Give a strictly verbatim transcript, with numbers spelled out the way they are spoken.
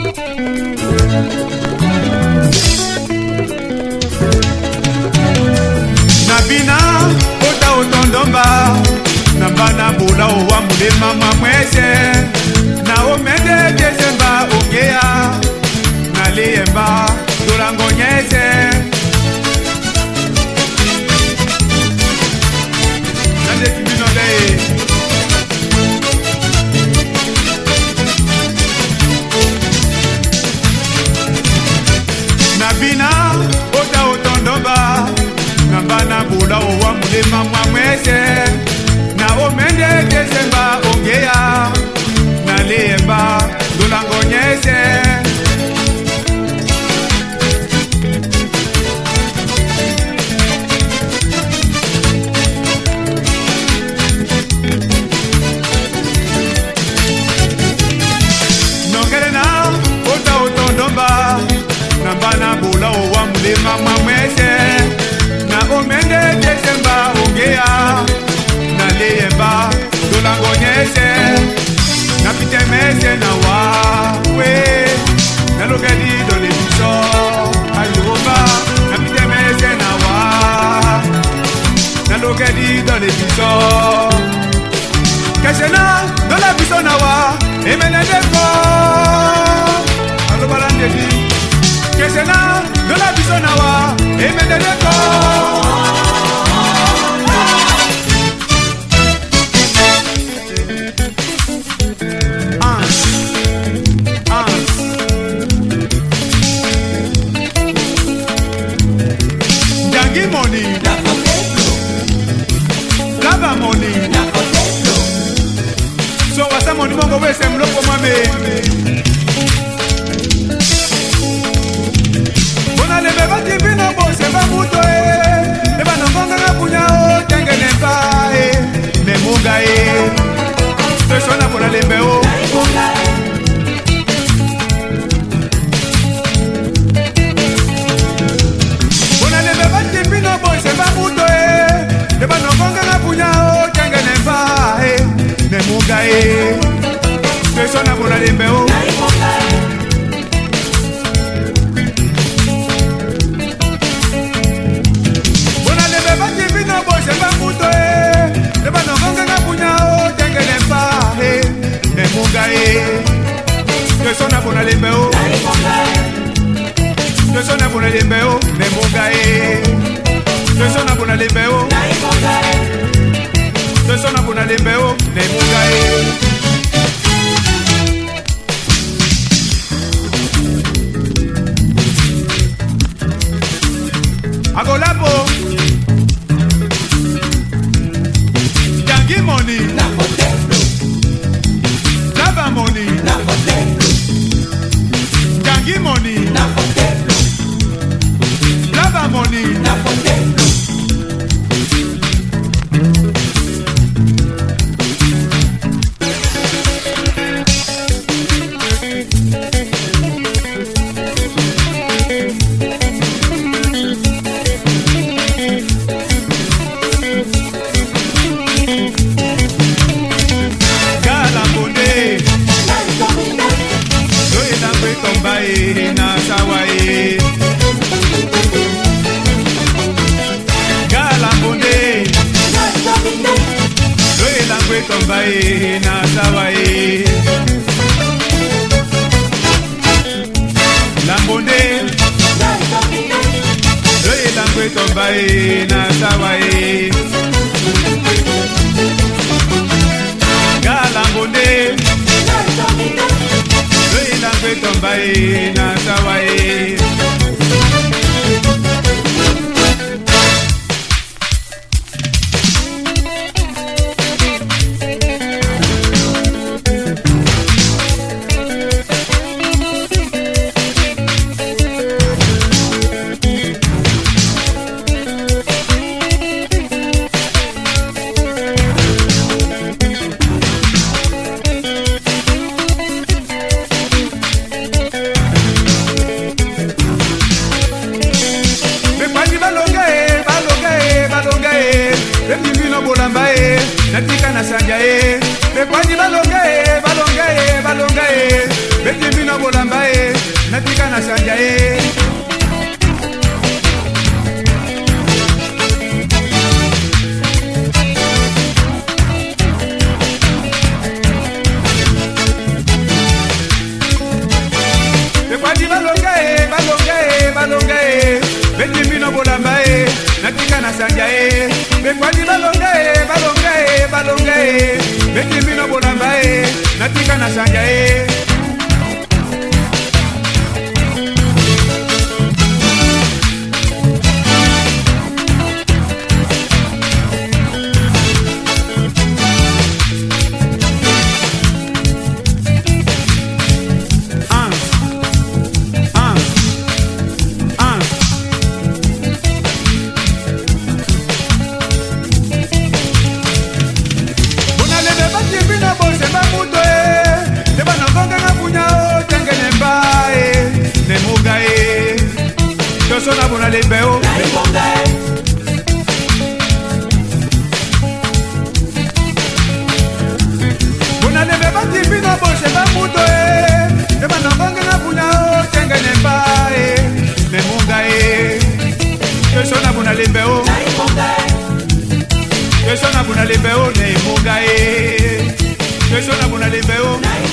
Nabina ota otondomba nambana bula owa mulema mamwese na omende desemba ongea na liemba dolangonyese nande kiminode Nabina ota otondomba nambana bula owa mulema mamwese na omende desemba ongea na liemba dolangonyese nongerena ota otondomba nambana bula owa mulema mamwese na omende desemba ongea na liemba dolangonyese na pitemese na wawe na logedi dole biso ayoba na pitemese na wa na logedi dole biso kesena dole biso na wa emenedeko alobalandedi kesena dole biso na wa emenedeko money, lava money, so what's the money mongo we sem loko mame. Bona le beba tipino bo se va muto e, eba no monga na punya o tenge nemba e, ne munga e, so sona bona le beo. Pino boy se va muto e de bano konga na punya o tenge nemba e ne munga e persona bona lembe o bona lembe ba pino boy se va muto e de bano konga na punya o tenge nemba e ne munga e persona bona lembe o persona bona lembe o ne munga e persona bona lembeo persona bona lembeo ne mungae agolapo yangi money na hotel lava money na hotel yangi money na hotel lava money na hotel Tombae na sawae Lambonde Loye langwe tombae na sawae Ga lambonde Loye langwe tombae na sawae Natika na sanjae, bekwani balongae, balongae, balongae, beti bino bolambae. sanja e Bekwadi balonga e, balonga e, balonga e Beti mino bolamba e, natika na sanja e Bekwadi balonga e, balonga e, balonga e Beti mino bolamba e, natika na sanja e Sona bona lembeo Bona lembe bati bino bose ba muto e De bana bonga na bunya o tenga nemba e Ne munga e Que sona bona lembeo Que sona bona lembeo ne munga e Que sona bona lembeo